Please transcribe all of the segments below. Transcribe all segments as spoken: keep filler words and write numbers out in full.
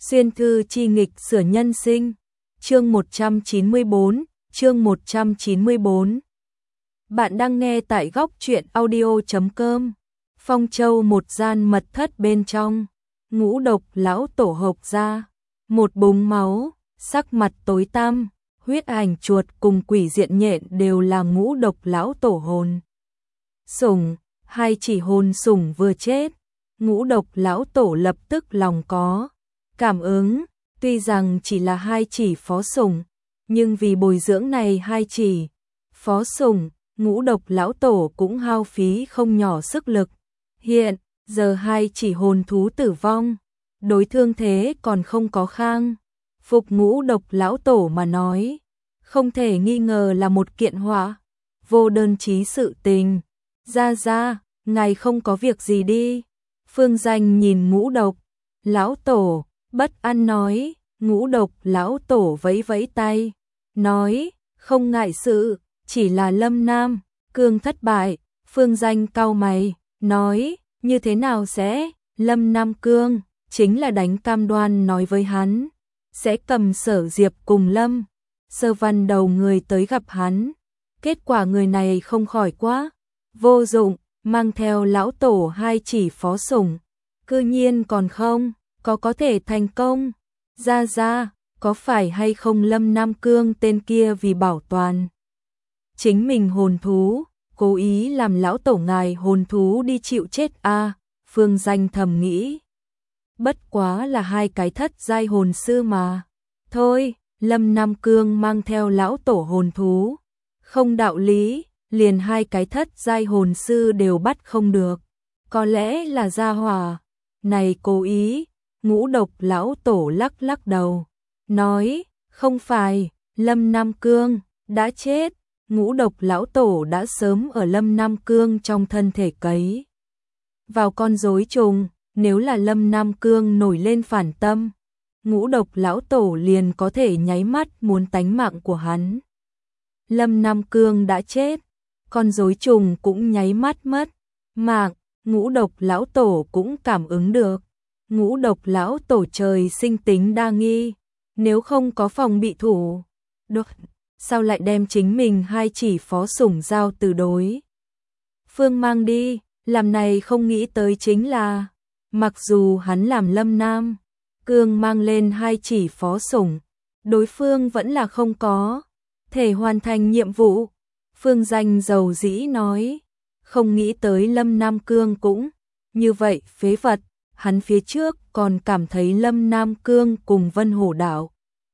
Xuyên thư chi nghịch sửa nhân sinh. Chương một trăm chín mươi bốn, chương một trăm chín mươi bốn. Bạn đang nghe tại góc truyện audio chấm com. Phong Châu một gian mật thất bên trong, Ngũ Độc lão tổ hộc ra, một búng máu, sắc mặt tối tăm, huyết ảnh chuột cùng quỷ diện nhện đều là Ngũ Độc lão tổ hồn sủng, hai chỉ hồn sủng vừa chết, Ngũ Độc lão tổ lập tức lòng có cảm ứng, tuy rằng chỉ là hai chỉ phó sủng, nhưng vì bồi dưỡng này hai chỉ phó sủng, Ngũ Độc lão tổ cũng hao phí không nhỏ sức lực. Hiện giờ hai chỉ hồn thú tử vong, đối thương thế còn không có khang phục Ngũ Độc lão tổ mà nói, không thể nghi ngờ là một kiện họa vô đơn chí sự tình. Ra ra, ngài không có việc gì đi. Phương Danh nhìn Ngũ Độc lão tổ, bất an nói. Ngũ Độc lão tổ vẫy vẫy tay, nói, không ngại sự, chỉ là Lâm Nam Cương thất bại. Phương Danh cau mày, nói, như thế nào sẽ? Lâm Nam Cương chính là đánh cam đoan nói với hắn, sẽ cầm Sở Diệp cùng Lâm Sơ Văn đầu người tới gặp hắn. Kết quả người này không khỏi quá vô dụng, mang theo lão tổ hai chỉ phó sủng, cư nhiên còn không có có thể thành công. Ra ra, có phải hay không Lâm Nam Cương tên kia vì bảo toàn chính mình hồn thú, cố ý làm lão tổ ngài hồn thú đi chịu chết a? À, Phương Danh thầm nghĩ. Bất quá là hai cái thất giai hồn sư mà. Thôi, Lâm Nam Cương mang theo lão tổ hồn thú, không đạo lý, liền hai cái thất giai hồn sư đều bắt không được. Có lẽ là gia hỏa này cố ý. Ngũ Độc lão tổ lắc lắc đầu, nói, không phải, Lâm Nam Cương đã chết. Ngũ Độc lão tổ đã sớm ở Lâm Nam Cương trong thân thể cấy vào con rối trùng, nếu là Lâm Nam Cương nổi lên phản tâm, Ngũ Độc lão tổ liền có thể nháy mắt muốn tánh mạng của hắn. Lâm Nam Cương đã chết, con rối trùng cũng nháy mắt mất mạng. Ngũ Độc lão tổ cũng cảm ứng được. Ngũ Độc lão tổ trời sinh tính đa nghi, nếu không có phòng bị thủ, đột sao lại đem chính mình hai chỉ phó sủng giao từ đối phương mang đi. Làm này không nghĩ tới chính là, mặc dù hắn làm Lâm Nam Cương mang lên hai chỉ phó sủng, đối phương vẫn là không có thể hoàn thành nhiệm vụ. Phương Danh dầu dĩ nói, không nghĩ tới Lâm Nam Cương cũng như vậy phế vật. Hắn phía trước còn cảm thấy Lâm Nam Cương cùng Vân Hổ đạo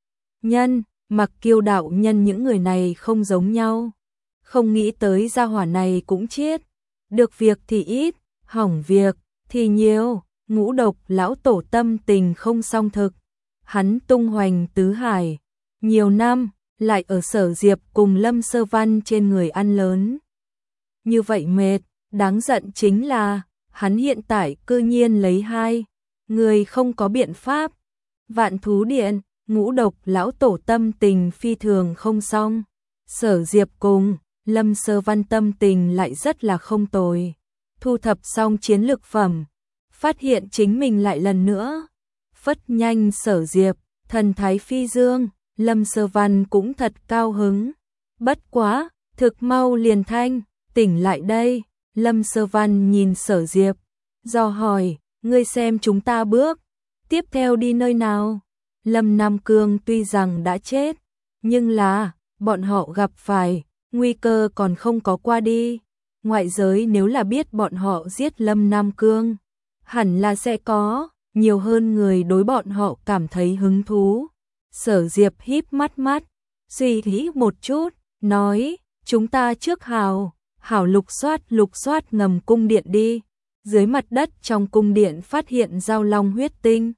nhân, Mặc Kiêu đạo nhân những người này không giống nhau, không nghĩ tới gia hỏa này cũng chết. Được việc thì ít, hỏng việc thì nhiều. Ngũ Độc lão tổ tâm tình không song thực, hắn tung hoành tứ hải nhiều năm, lại ở Sở Diệp cùng Lâm Sơ Văn trên người ăn lớn như vậy mệt. Đáng giận chính là hắn hiện tại cư nhiên lấy hai người không có biện pháp. Vạn Thú Điện, Ngũ Độc lão tổ tâm tình phi thường không xong, Sở Diệp cùng Lâm Sơ Văn tâm tình lại rất là không tồi. Thu thập xong chiến lược phẩm, phát hiện chính mình lại lần nữa phất nhanh Sở Diệp, thần thái phi dương. Lâm Sơ Văn cũng thật cao hứng, bất quá thực mau liền thanh tỉnh lại đây. Lâm Sơ Văn nhìn Sở Diệp, dò hỏi, ngươi xem chúng ta bước tiếp theo đi nơi nào? Lâm Nam Cương tuy rằng đã chết, nhưng là bọn họ gặp phải nguy cơ còn không có qua đi. Ngoại giới nếu là biết bọn họ giết Lâm Nam Cương, hẳn là sẽ có nhiều hơn người đối bọn họ cảm thấy hứng thú. Sở Diệp híp mắt mắt, suy nghĩ một chút, nói, chúng ta trước hào hảo lục soát lục soát ngầm cung điện đi. Dưới mặt đất trong cung điện phát hiện giao long huyết tinh.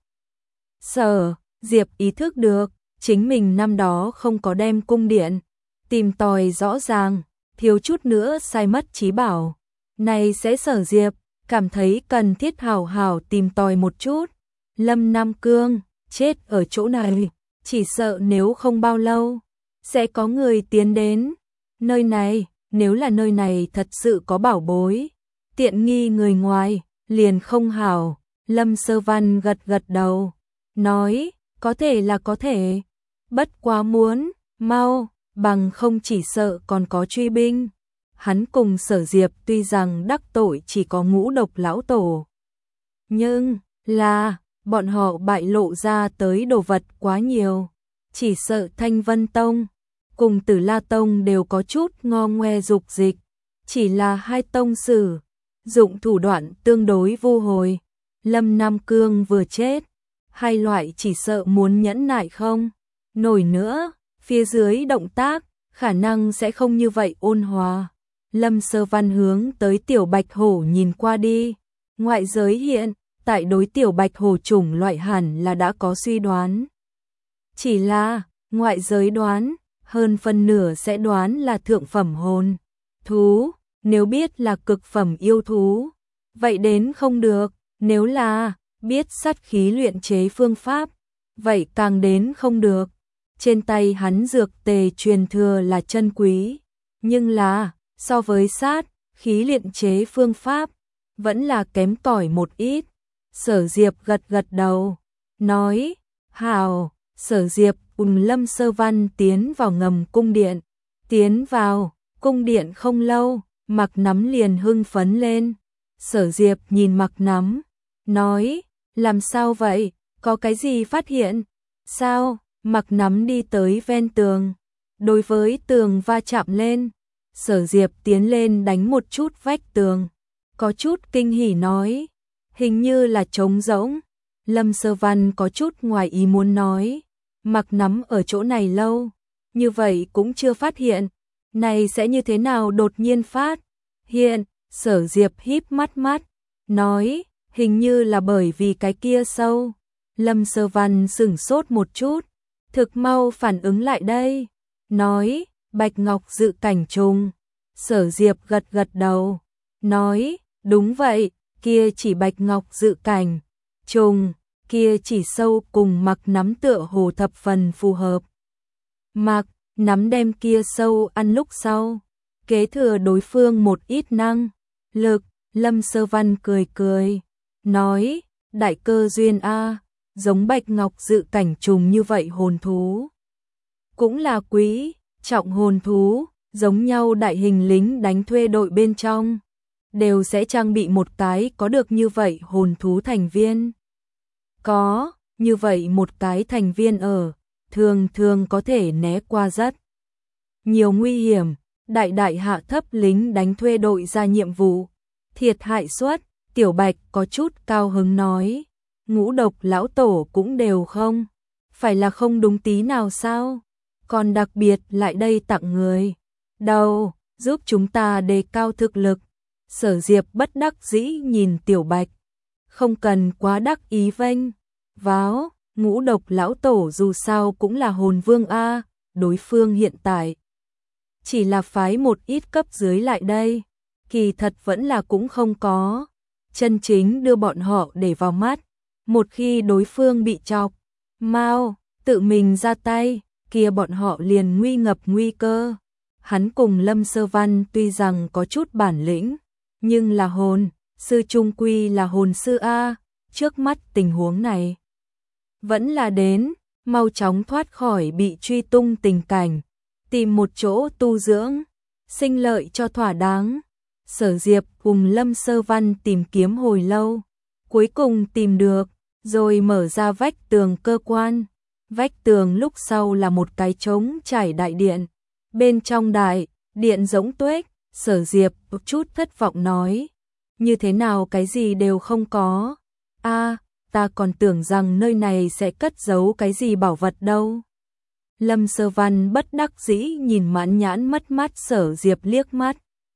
Sở Diệp ý thức được chính mình năm đó không có đem cung điện tìm tòi rõ ràng, thiếu chút nữa sai mất trí bảo. Này sẽ Sở Diệp cảm thấy cần thiết hảo hảo tìm tòi một chút. Lâm Nam Cương chết ở chỗ này, chỉ sợ nếu không bao lâu sẽ có người tiến đến nơi này. Nếu là nơi này thật sự có bảo bối, tiện nghi người ngoài, liền không hảo. Lâm Sơ Văn gật gật đầu, nói, có thể là có thể, bất quá muốn, mau, bằng không chỉ sợ còn có truy binh. Hắn cùng Sở Diệp tuy rằng đắc tội chỉ có Ngũ Độc lão tổ, nhưng là bọn họ bại lộ ra tới đồ vật quá nhiều, chỉ sợ Thanh Vân Tông cùng Tử La Tông đều có chút ngo ngoe dục dịch, chỉ là hai tông sử dụng thủ đoạn tương đối vô hồi. Lâm Nam Cương vừa chết, hai loại chỉ sợ muốn nhẫn nại không nổi nữa, phía dưới động tác khả năng sẽ không như vậy ôn hòa. Lâm Sơ Văn hướng tới Tiểu Bạch Hổ nhìn qua đi, ngoại giới hiện tại đối Tiểu Bạch Hổ chủng loại hẳn là đã có suy đoán. Chỉ là, ngoại giới đoán, hơn phân nửa sẽ đoán là thượng phẩm hồn thú, nếu biết là cực phẩm yêu thú, vậy đến không được, nếu là biết sát khí luyện chế phương pháp, vậy càng đến không được. Trên tay hắn dược tề truyền thừa là chân quý, nhưng là so với sát khí luyện chế phương pháp, vẫn là kém cỏi một ít. Sở Diệp gật gật đầu, nói, hào. Sở Diệp cùng Lâm Sơ Văn tiến vào ngầm cung điện. Tiến vào cung điện không lâu, Mặc Nắm liền hưng phấn lên. Sở Diệp nhìn Mặc Nắm, nói, làm sao vậy, có cái gì phát hiện? Sao? Mặc Nắm đi tới ven tường, đối với tường va chạm lên. Sở Diệp tiến lên đánh một chút vách tường, có chút kinh hỉ nói, hình như là trống rỗng. Lâm Sơ Văn có chút ngoài ý muốn nói, Mặc Nắm ở chỗ này lâu, như vậy cũng chưa phát hiện, này sẽ như thế nào đột nhiên phát hiện? Sở Diệp híp mắt mắt, nói, hình như là bởi vì cái kia sâu. Lâm Sơ Văn sửng sốt một chút, thực mau phản ứng lại đây, nói, Bạch Ngọc dự cảnh trùng. Sở Diệp gật gật đầu, nói, đúng vậy, kia chỉ Bạch Ngọc dự cảnh trùng, kia chỉ sâu cùng Mặc Nắm tựa hồ thập phần phù hợp. Mặc Nắm đem kia sâu ăn lúc sau, kế thừa đối phương một ít năng lực. Lâm Sơ Văn cười cười, nói, đại cơ duyên a, giống Bạch Ngọc dự cảnh trùng như vậy hồn thú, cũng là quý trọng hồn thú, giống nhau đại hình lính đánh thuê đội bên trong, đều sẽ trang bị một cái có được như vậy hồn thú thành viên. Có, như vậy một cái thành viên ở, thường thường có thể né qua rất nhiều nguy hiểm, đại đại hạ thấp lính đánh thuê đội ra nhiệm vụ, thiệt hại suất. Tiểu Bạch có chút cao hứng nói, Ngũ Độc lão tổ cũng đều không, phải là không đúng tí nào sao, còn đặc biệt lại đây tặng người đâu, giúp chúng ta đề cao thực lực. Sở Diệp bất đắc dĩ nhìn Tiểu Bạch, không cần quá đắc ý vênh váo, Ngũ Độc lão tổ dù sao cũng là hồn vương a, đối phương hiện tại chỉ là phái một ít cấp dưới lại đây, kỳ thật vẫn là cũng không có chân chính đưa bọn họ để vào mắt. Một khi đối phương bị chọc mau tự mình ra tay, kia bọn họ liền nguy ngập nguy cơ. Hắn cùng Lâm Sơ Văn tuy rằng có chút bản lĩnh, nhưng là hồn sư trung quy là hồn sư a, trước mắt tình huống này vẫn là đến mau chóng thoát khỏi bị truy tung tình cảnh, tìm một chỗ tu dưỡng, sinh lợi cho thỏa đáng. Sở Diệp cùng Lâm Sơ Văn tìm kiếm hồi lâu, cuối cùng tìm được, rồi mở ra vách tường cơ quan. Vách tường lúc sau là một cái trống trải đại điện, bên trong đại điện rỗng tuếch. Sở Diệp một chút thất vọng nói, như thế nào cái gì đều không có, a, ta còn tưởng rằng nơi này sẽ cất giấu cái gì bảo vật đâu. Lâm Sơ Văn bất đắc dĩ nhìn mãn nhãn mất mát Sở Diệp liếc mắt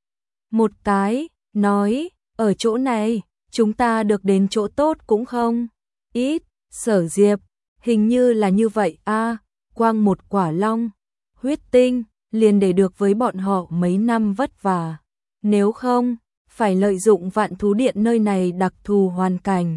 một cái, nói, ở chỗ này, chúng ta được đến chỗ tốt cũng không ít. Sở Diệp, hình như là như vậy a, quang một quả long huyết tinh liền để được với bọn họ mấy năm vất vả, nếu không phải lợi dụng Vạn Thú Điện nơi này đặc thù hoàn cảnh.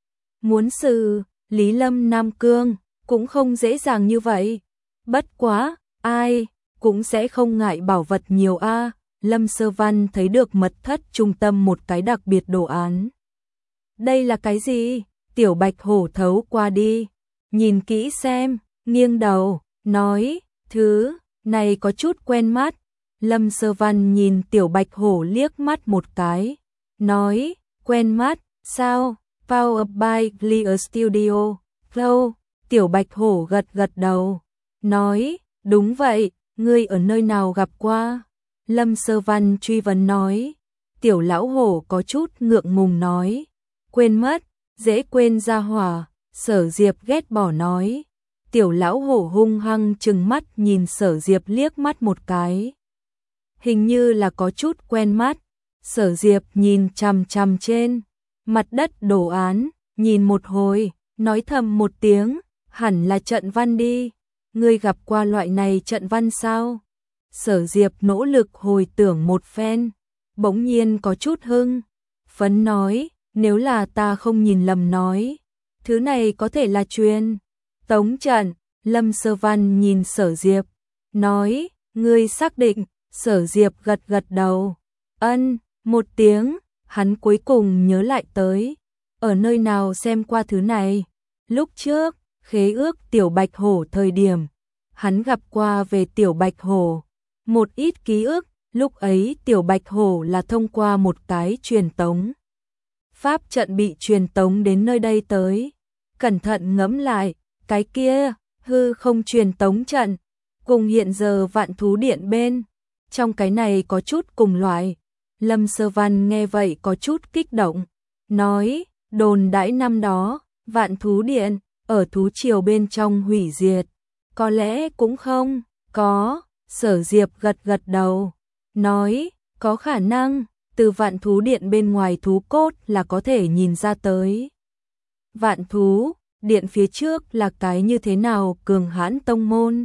Muốn xử lý Lâm Nam Cương cũng không dễ dàng như vậy, bất quá ai cũng sẽ không ngại bảo vật nhiều a. Lâm Sơ Văn thấy được mật thất trung tâm một cái đặc biệt đồ án. Đây là cái gì? Tiểu Bạch Hổ thấu qua đi, nhìn kỹ xem, nghiêng đầu, nói, thứ này có chút quen mắt. Lâm Sơ Văn nhìn Tiểu Bạch Hổ liếc mắt một cái, nói, quen mắt, sao? Powered by Clear Studio, Flow. Tiểu Bạch Hổ gật gật đầu, nói, đúng vậy, ngươi ở nơi nào gặp qua? Lâm Sơ Văn truy vấn nói. Tiểu Lão Hổ có chút ngượng ngùng nói, quên mất, dễ quên ra hỏa. Sở Diệp ghét bỏ nói. Tiểu Lão Hổ hung hăng trừng mắt nhìn Sở Diệp liếc mắt một cái, hình như là có chút quen mắt. Sở Diệp nhìn chằm chằm trên mặt đất đồ án, nhìn một hồi, nói thầm một tiếng, hẳn là trận văn đi. Ngươi gặp qua loại này trận văn sao? Sở Diệp nỗ lực hồi tưởng một phen, bỗng nhiên có chút hưng phấn nói, nếu là ta không nhìn lầm nói, thứ này có thể là truyền tống trận. Lâm Sơ Văn nhìn Sở Diệp, nói, ngươi xác định? Sở Diệp gật gật đầu, ân, một tiếng. Hắn cuối cùng nhớ lại tới, ở nơi nào xem qua thứ này. Lúc trước, khế ước Tiểu Bạch Hổ thời điểm, hắn gặp qua về Tiểu Bạch Hổ một ít ký ức. Lúc ấy Tiểu Bạch Hổ là thông qua một cái truyền tống pháp trận bị truyền tống đến nơi đây tới. Cẩn thận ngẫm lại, cái kia hư không truyền tống trận cùng hiện giờ Vạn Thú Điện bên trong cái này có chút cùng loại. Lâm Sơ Văn nghe vậy có chút kích động, nói, đồn đãi năm đó Vạn Thú Điện ở thú triều bên trong hủy diệt, có lẽ cũng không có. Sở Diệp gật gật đầu, nói, có khả năng, từ Vạn Thú Điện bên ngoài thú cốt là có thể nhìn ra tới. Vạn Thú Điện phía trước là cái như thế nào cường hãn tông môn.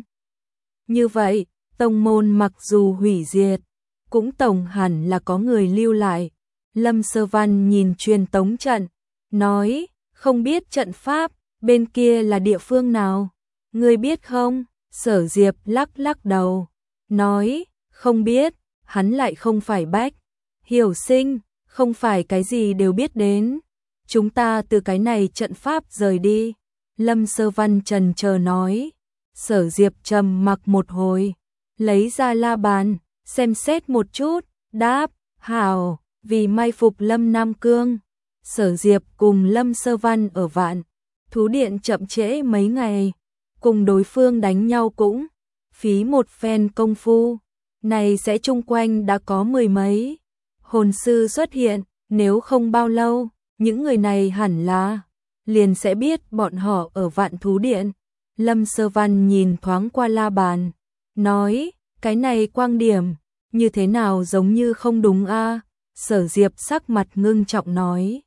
Như vậy, tông môn mặc dù hủy diệt, cũng tổng hẳn là có người lưu lại. Lâm Sơ Văn nhìn truyền tống trận, nói, không biết trận pháp bên kia là địa phương nào, ngươi biết không? Sở Diệp lắc lắc đầu, nói, không biết. Hắn lại không phải Bách Hiểu Sinh, không phải cái gì đều biết đến. Chúng ta từ cái này trận pháp rời đi. Lâm Sơ Văn trần chờ nói. Sở Diệp trầm mặc một hồi, lấy ra la bàn, xem xét một chút, đáp, hảo, vì mai phục Lâm Nam Cương. Sở Diệp cùng Lâm Sơ Văn ở Vạn Thú Điện chậm trễ mấy ngày, cùng đối phương đánh nhau cũng phí một phen công phu. Này sẽ chung quanh đã có mười mấy hồn sư xuất hiện, nếu không bao lâu, những người này hẳn là liền sẽ biết bọn họ ở Vạn Thú Điện. Lâm Sơ Văn nhìn thoáng qua la bàn, nói, cái này quang điểm, như thế nào giống như không đúng a? Sở Diệp sắc mặt ngưng trọng nói,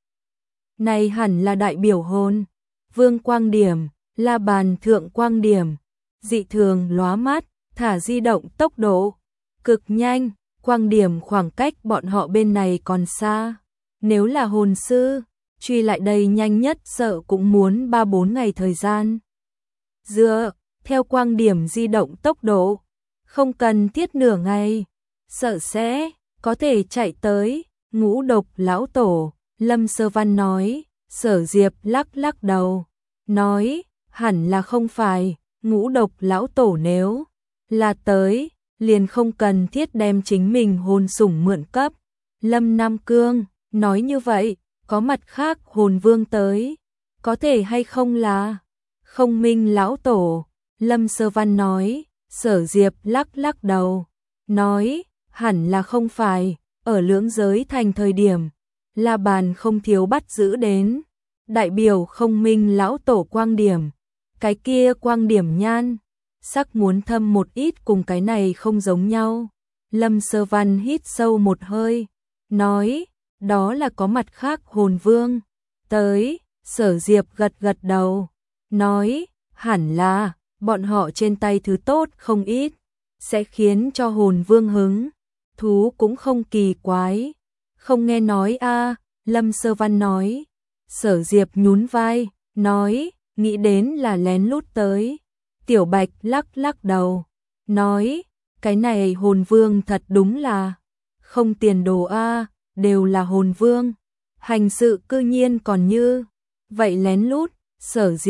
này hẳn là đại biểu hồn vương quang điểm. La bàn thượng quang điểm dị thường lóa mắt, thả di động tốc độ cực nhanh, quang điểm khoảng cách bọn họ bên này còn xa. Nếu là hồn sư, truy lại đây nhanh nhất sợ cũng muốn ba bốn ngày thời gian. Dựa theo quang điểm di động tốc độ, không cần thiết nửa ngày, sợ sẽ có thể chạy tới Ngũ Độc Lão Tổ. Lâm Sơ Văn nói. Sở Diệp lắc lắc đầu, nói, hẳn là không phải. Ngũ Độc Lão Tổ nếu là tới, liền không cần thiết đem chính mình hồn sủng mượn cấp. Lâm Nam Cương nói như vậy, có mặt khác hồn vương tới, có thể hay không là Không Minh Lão Tổ? Lâm Sơ Văn nói. Sở Diệp lắc lắc đầu, nói, hẳn là không phải. Ở Lưỡng Giới Thành thời điểm, La Bàn không thiếu bắt giữ đến đại biểu Không Minh Lão Tổ quang điểm. Cái kia quang điểm nhan sắc muốn thâm một ít, cùng cái này không giống nhau. Lâm Sơ Văn hít sâu một hơi, nói, đó là có mặt khác hồn vương tới. Sở Diệp gật gật đầu, nói, hẳn là bọn họ trên tay thứ tốt không ít, sẽ khiến cho hồn vương hứng thú cũng không kỳ quái. Không nghe nói a? Lâm Sơ Văn nói. Sở Diệp nhún vai, nói, nghĩ đến là lén lút tới. Tiểu Bạch lắc lắc đầu, nói, cái này hồn vương thật đúng là không tiền đồ a, đều là hồn vương, hành sự cư nhiên còn như vậy lén lút. Sở Diệp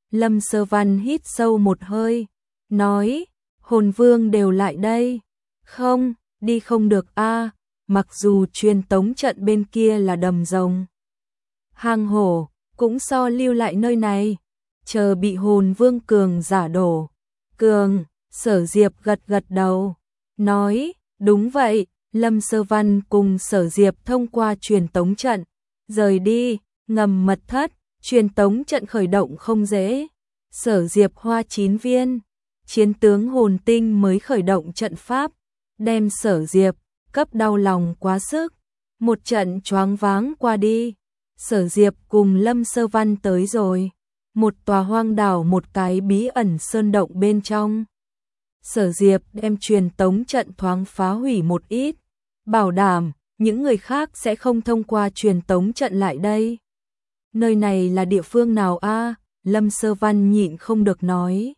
Lâm Sơ Văn hít sâu một hơi, nói, hồn vương đều lại đây. Không, đi không được a, mặc dù truyền tống trận bên kia là đầm rồng hang hổ, cũng so lưu lại nơi này, chờ bị hồn vương cường giả đổ. Cường, Sở Diệp gật gật đầu, nói, đúng vậy. Lâm Sơ Văn cùng Sở Diệp thông qua truyền tống trận, rời đi, ngầm mật thất, truyền tống trận khởi động không dễ. Sở Diệp hoa chín viên, chiến tướng hồn tinh mới khởi động trận pháp, đem Sở Diệp cấp đau lòng quá sức, một trận choáng váng qua đi. Sở Diệp cùng Lâm Sơ Văn tới rồi, một tòa hoang đảo, một cái bí ẩn sơn động bên trong. Sở Diệp đem truyền tống trận thoáng phá hủy một ít, bảo đảm những người khác sẽ không thông qua truyền tống trận lại đây. Nơi này là địa phương nào a? Lâm Sơ Văn nhịn không được nói.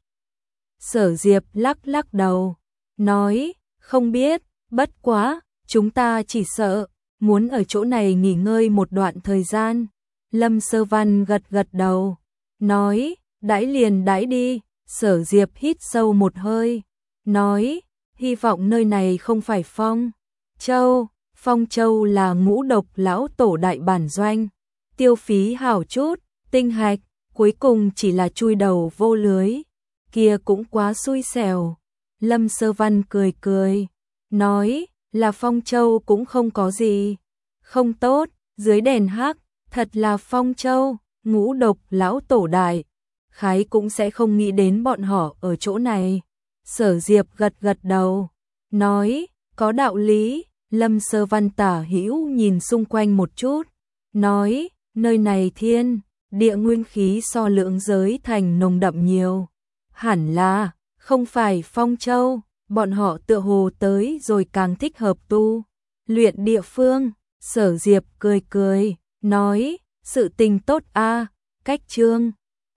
Sở Diệp lắc lắc đầu, nói, không biết, bất quá, chúng ta chỉ sợ, muốn ở chỗ này nghỉ ngơi một đoạn thời gian. Lâm Sơ Văn gật gật đầu, nói, đãi liền đãi đi. Sở Diệp hít sâu một hơi, nói, hy vọng nơi này không phải Phong Châu. Phong Châu là ngũ độc lão tổ đại bản doanh, tiêu phí hảo chút, tinh hạch, cuối cùng chỉ là chui đầu vô lưới, kia cũng quá xui xẻo. Lâm Sơ Văn cười cười, nói, là Phong Châu cũng không có gì không tốt, dưới đèn hắc, thật là Phong Châu, ngũ độc lão tổ đại khái cũng sẽ không nghĩ đến bọn họ ở chỗ này. Sở Diệp gật gật đầu, nói, có đạo lý. Lâm Sơ Văn tả hữu nhìn xung quanh một chút, nói, nơi này thiên địa nguyên khí so lượng giới thành nồng đậm nhiều, hẳn là không phải Phong Châu, bọn họ tựa hồ tới rồi càng thích hợp tu luyện địa phương. Sở Diệp cười cười, nói, sự tình tốt a. Cách chương